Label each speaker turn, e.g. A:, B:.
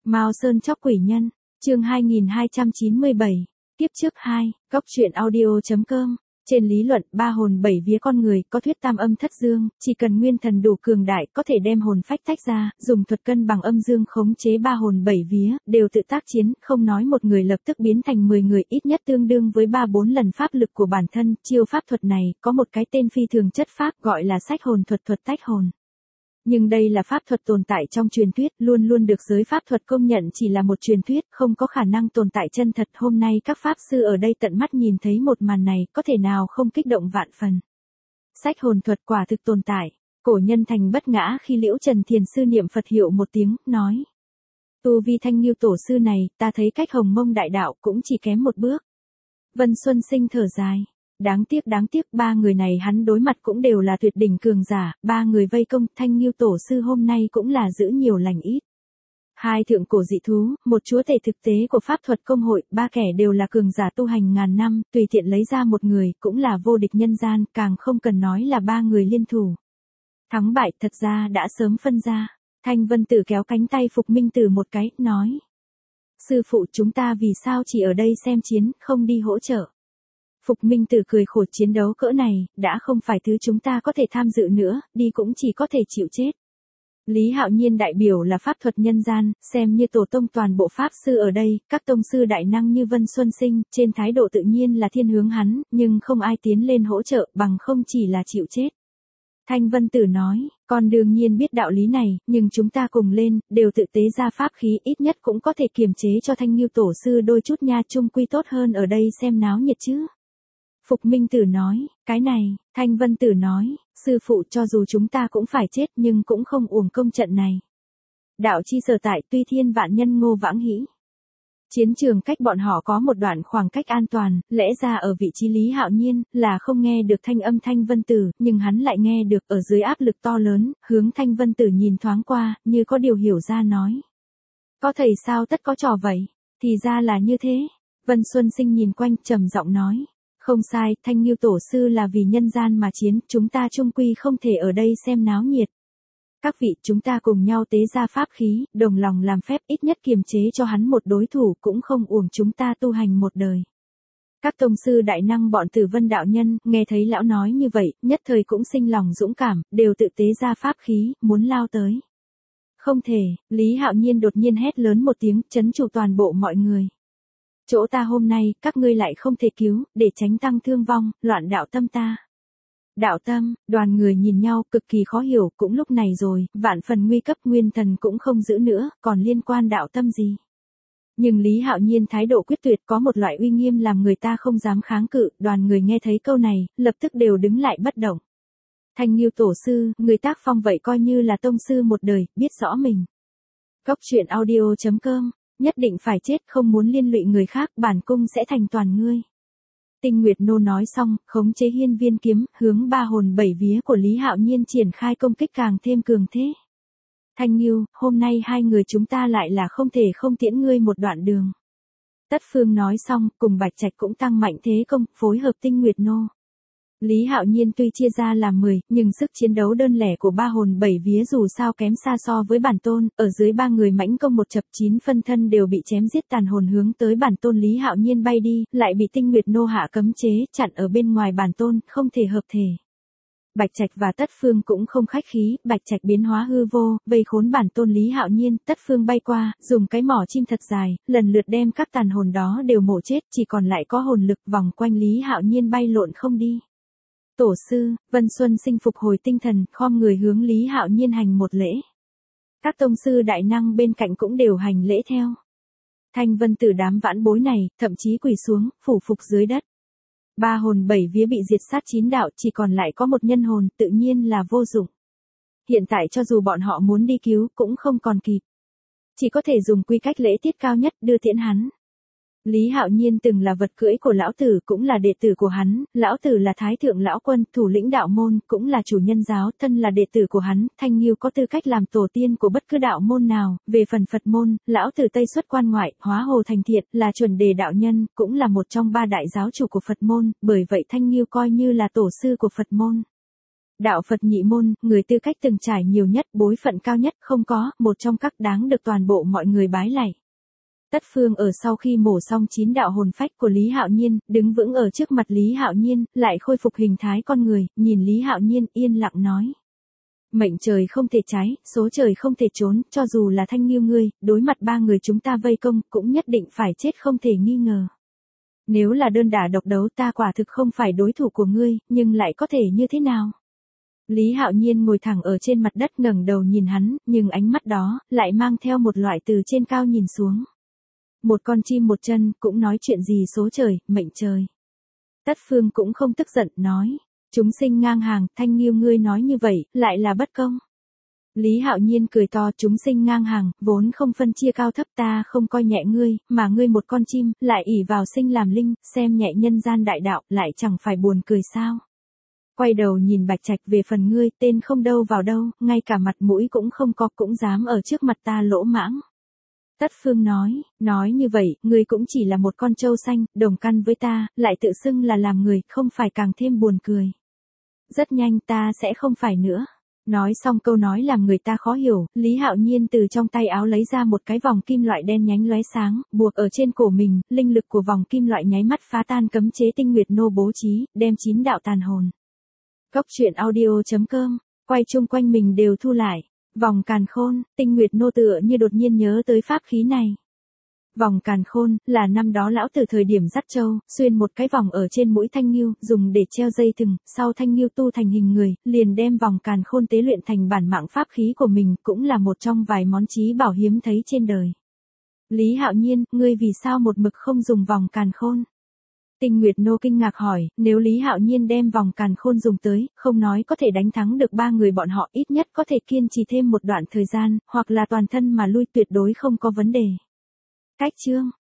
A: Mao Sơn chóc quỷ nhân, chương 2297, tiếp trước 2, góc truyện audio.com. Trên lý luận, ba hồn bảy vía con người có thuyết tam âm thất dương, chỉ cần nguyên thần đủ cường đại có thể đem hồn phách tách ra, dùng thuật cân bằng âm dương khống chế ba hồn bảy vía, đều tự tác chiến, không nói một người lập tức biến thành 10 người, ít nhất tương đương với 3-4 lần pháp lực của bản thân. Chiêu pháp thuật này có một cái tên phi thường chất phác gọi là sách hồn thuật, thuật tách hồn. Nhưng đây là pháp thuật tồn tại trong truyền thuyết, luôn luôn được giới pháp thuật công nhận chỉ là một truyền thuyết, không có khả năng tồn tại chân thật. Hôm nay các pháp sư ở đây tận mắt nhìn thấy một màn này, có thể nào không kích động vạn phần. Sách hồn thuật quả thực tồn tại. Cổ nhân thành bất ngã khi Liễu Trần Thiền sư niệm Phật hiệu một tiếng, nói: Tu vi Thanh Nghiêu tổ sư này, ta thấy cách Hồng Mông đại đạo cũng chỉ kém một bước. Vân Xuân Sinh thở dài. Đáng tiếc, ba người này hắn đối mặt cũng đều là tuyệt đỉnh cường giả, ba người vây công, Thanh Nghiêu tổ sư hôm nay cũng là giữ nhiều lành ít. Hai thượng cổ dị thú, một chúa tể thực tế của pháp thuật công hội, ba kẻ đều là cường giả tu hành ngàn năm, tùy tiện lấy ra một người, cũng là vô địch nhân gian, càng không cần nói là ba người liên thủ. Thắng bại thật ra đã sớm phân ra. Thanh Vân Tử kéo cánh tay Phục Minh Tử một cái, nói: Sư phụ, chúng ta vì sao chỉ ở đây xem chiến, không đi hỗ trợ? Phục Minh Tử cười khổ, chiến đấu cỡ này, đã không phải thứ chúng ta có thể tham dự nữa, đi cũng chỉ có thể chịu chết. Lý Hạo Nhiên đại biểu là pháp thuật nhân gian, xem như tổ tông toàn bộ pháp sư ở đây, các tông sư đại năng như Vân Xuân Sinh, trên thái độ tự nhiên là thiên hướng hắn, nhưng không ai tiến lên hỗ trợ, bằng không chỉ là chịu chết. Thanh Vân Tử nói: Con đương nhiên biết đạo lý này, nhưng chúng ta cùng lên, đều tự tế ra pháp khí, ít nhất cũng có thể kiềm chế cho Thanh Nghiêu tổ sư đôi chút nha, chung quy tốt hơn ở đây xem náo nhiệt chứ. Phục Minh Tử nói: Cái này. Thanh Vân Tử nói: Sư phụ, cho dù chúng ta cũng phải chết nhưng cũng không uổng công trận này. Đạo chi sở tại, tuy thiên vạn nhân ngô vãng hĩ. Chiến trường cách bọn họ có một đoạn khoảng cách an toàn, lẽ ra ở vị trí Lý Hạo Nhiên là không nghe được thanh âm Thanh Vân Tử, nhưng hắn lại nghe được. Ở dưới áp lực to lớn, hướng Thanh Vân Tử nhìn thoáng qua, như có điều hiểu ra, nói: Có thầy sao tất có trò vậy, thì ra là như thế. Vân Xuân Sinh nhìn quanh, trầm giọng nói: Không sai, Thanh Nghiêu tổ sư là vì nhân gian mà chiến, chúng ta chung quy không thể ở đây xem náo nhiệt. Các vị, chúng ta cùng nhau tế ra pháp khí, đồng lòng làm phép, ít nhất kiềm chế cho hắn một đối thủ, cũng không uổng chúng ta tu hành một đời. Các tông sư đại năng bọn Tử Vân đạo nhân, nghe thấy lão nói như vậy, nhất thời cũng sinh lòng dũng cảm, đều tự tế ra pháp khí, muốn lao tới. Không thể. Lý Hạo Nhiên đột nhiên hét lớn một tiếng, trấn trụ toàn bộ mọi người. Chỗ ta hôm nay, các ngươi lại không thể cứu, để tránh tăng thương vong, loạn đạo tâm ta. Đạo tâm, đoàn người nhìn nhau, cực kỳ khó hiểu, cũng lúc này rồi, vạn phần nguy cấp, nguyên thần cũng không giữ nữa, còn liên quan đạo tâm gì. Nhưng Lý Hạo Nhiên thái độ quyết tuyệt, có một loại uy nghiêm làm người ta không dám kháng cự, đoàn người nghe thấy câu này, lập tức đều đứng lại bất động. Thanh Nghiêu tổ sư, người tác phong vậy coi như là tông sư một đời, biết rõ mình. Góc truyện audio.com. Nhất định phải chết, không muốn liên lụy người khác, bản cung sẽ thành toàn ngươi. Tinh Nguyệt Nô nói xong, khống chế hiên viên kiếm, hướng ba hồn bảy vía của Lý Hạo Nhiên triển khai công kích càng thêm cường thế. Thanh Nghiêu, hôm nay hai người chúng ta lại là không thể không tiễn ngươi một đoạn đường. Tất Phương nói xong, cùng Bạch Trạch cũng tăng mạnh thế công, phối hợp Tinh Nguyệt Nô. Lý Hạo Nhiên tuy chia ra làm 10, nhưng sức chiến đấu đơn lẻ của ba hồn bảy vía dù sao kém xa so với bản tôn, ở dưới ba người mãnh công một chập 9 phân thân đều bị chém giết, tàn hồn hướng tới bản tôn Lý Hạo Nhiên bay đi, lại bị Tinh Nguyệt Nô hạ cấm chế, chặn ở bên ngoài bản tôn, không thể hợp thể. Bạch Trạch và Tất Phương cũng không khách khí, Bạch Trạch biến hóa hư vô, vây khốn bản tôn Lý Hạo Nhiên, Tất Phương bay qua, dùng cái mỏ chim thật dài, lần lượt đem các tàn hồn đó đều mổ chết, chỉ còn lại có hồn lực vòng quanh Lý Hạo Nhiên bay lộn không đi. Tổ sư, Vân Xuân Sinh phục hồi tinh thần, khom người hướng Lý Hạo Nhiên hành một lễ. Các tông sư đại năng bên cạnh cũng đều hành lễ theo. Thanh Vân Tử đám vãn bối này, thậm chí quỳ xuống, phủ phục dưới đất. Ba hồn bảy vía bị diệt sát 9 đạo, chỉ còn lại có một nhân hồn, tự nhiên là vô dụng. Hiện tại cho dù bọn họ muốn đi cứu, cũng không còn kịp. Chỉ có thể dùng quy cách lễ tiết cao nhất, đưa tiễn hắn. Lý Hạo Nhiên từng là vật cưỡi của lão tử, cũng là đệ tử của hắn, lão tử là Thái Thượng Lão Quân, thủ lĩnh đạo môn, cũng là chủ nhân giáo, thân là đệ tử của hắn, Thanh Nghiêu có tư cách làm tổ tiên của bất cứ đạo môn nào. Về phần Phật môn, lão tử Tây xuất quan ngoại, hóa hồ thành thiện, là chuẩn đề đạo nhân, cũng là một trong ba đại giáo chủ của Phật môn, bởi vậy Thanh Nghiêu coi như là tổ sư của Phật môn. Đạo Phật nhị môn, người tư cách từng trải nhiều nhất, bối phận cao nhất, không có, một trong các đáng được toàn bộ mọi người bái lạy. Tất Phương ở sau khi mổ xong 9 đạo hồn phách của Lý Hạo Nhiên, đứng vững ở trước mặt Lý Hạo Nhiên, lại khôi phục hình thái con người, nhìn Lý Hạo Nhiên yên lặng nói. Mệnh trời không thể trái, số trời không thể trốn, cho dù là Thanh Nghiêu ngươi, đối mặt 3 người chúng ta vây công, cũng nhất định phải chết không thể nghi ngờ. Nếu là đơn đả độc đấu ta quả thực không phải đối thủ của ngươi, nhưng lại có thể như thế nào? Lý Hạo Nhiên ngồi thẳng ở trên mặt đất ngẩng đầu nhìn hắn, nhưng ánh mắt đó, lại mang theo một loại từ trên cao nhìn xuống. Một con chim một chân, cũng nói chuyện gì số trời, mệnh trời. Tất Phương cũng không tức giận, nói. Chúng sinh ngang hàng, Thanh Nghiêu ngươi nói như vậy, lại là bất công. Lý Hạo Nhiên cười to, chúng sinh ngang hàng, vốn không phân chia cao thấp, ta không coi nhẹ ngươi, mà ngươi một con chim, lại ỷ vào sinh làm linh, xem nhẹ nhân gian đại đạo, lại chẳng phải buồn cười sao. Quay đầu nhìn Bạch Trạch, về phần ngươi, tên không đâu vào đâu, ngay cả mặt mũi cũng không có, cũng dám ở trước mặt ta lỗ mãng. Tất Phương nói như vậy, ngươi cũng chỉ là một con trâu xanh, đồng căn với ta, lại tự xưng là làm người, không phải càng thêm buồn cười. Rất nhanh ta sẽ không phải nữa. Nói xong câu nói làm người ta khó hiểu, Lý Hạo Nhiên từ trong tay áo lấy ra một cái vòng kim loại đen nhánh lóe sáng, buộc ở trên cổ mình, linh lực của vòng kim loại nháy mắt phá tan cấm chế Tinh Nguyệt Nô bố trí, đem 9 đạo tàn hồn. Cốc truyện audio.com, quay chung quanh mình đều thu lại. Vòng càn khôn, Tinh Nguyệt Nô tựa như đột nhiên nhớ tới pháp khí này. Vòng càn khôn, là năm đó lão từ thời điểm dắt trâu, xuyên một cái vòng ở trên mũi Thanh Nghiêu, dùng để treo dây thừng, sau Thanh Nghiêu tu thành hình người, liền đem vòng càn khôn tế luyện thành bản mạng pháp khí của mình, cũng là một trong vài món chí bảo hiếm thấy trên đời. Lý Hạo Nhiên, ngươi vì sao một mực không dùng vòng càn khôn? Tinh Nguyệt Nô kinh ngạc hỏi, nếu Lý Hạo Nhiên đem vòng càn khôn dùng tới, không nói có thể đánh thắng được 3 người bọn họ, ít nhất có thể kiên trì thêm một đoạn thời gian, hoặc là toàn thân mà lui tuyệt đối không có vấn đề. Cách chương